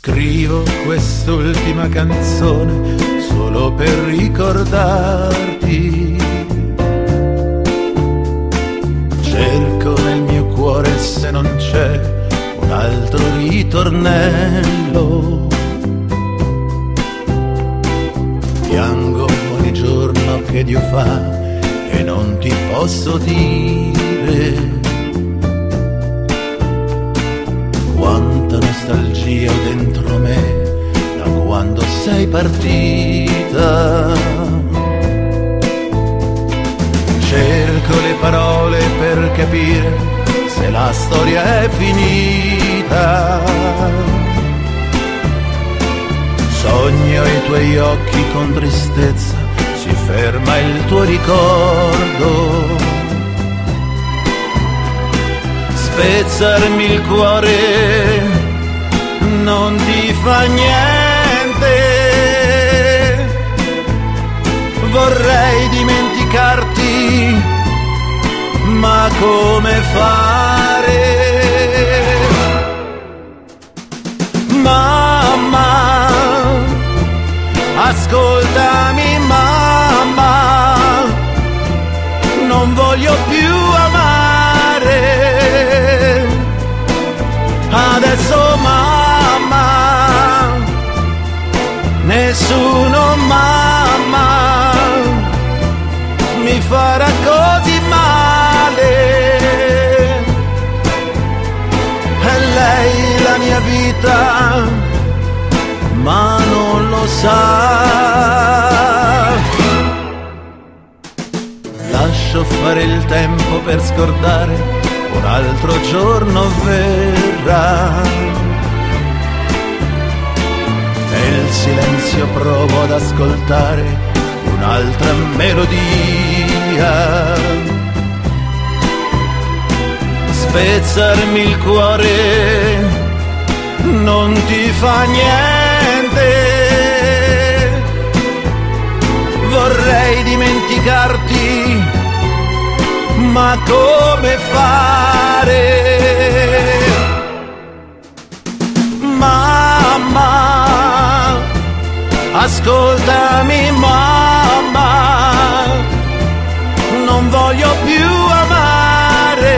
Scrivo quest'ultima canzone solo per ricordarti. Cerco nel mio cuore se non c'è un altro ritornello. Piango ogni giorno che Dio fa e non ti posso dire quanta nostalgia ho dentro me da quando sei partita. Cerco le parole per capire se la storia è finita. Sogno i tuoi occhi con tristezza, si ferma il tuo ricordo. Spezzarmi il cuore non ti fa niente. Vorrei dimenticarti, ma come fare? Mamma, ascoltami mamma, non voglio più amare. Adesso mamma, nessuno mamma mi farà così male. È lei la mia vita, ma non lo sa. Lascio fare il tempo per scordare, un altro giorno verrà. Nel silenzio provo ad ascoltare un'altra melodia. Spezzarmi il cuore non ti fa niente. Vorrei dimenticarti, ma come fare? Mamma, ascoltami mamma, non voglio più amare.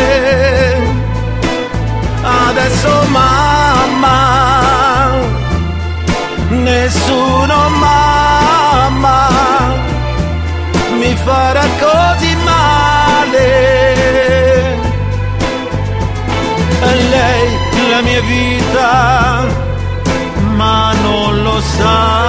Adesso mamma, nessuno mamma mi farà così male. È lei la mia vita, ma non lo sa.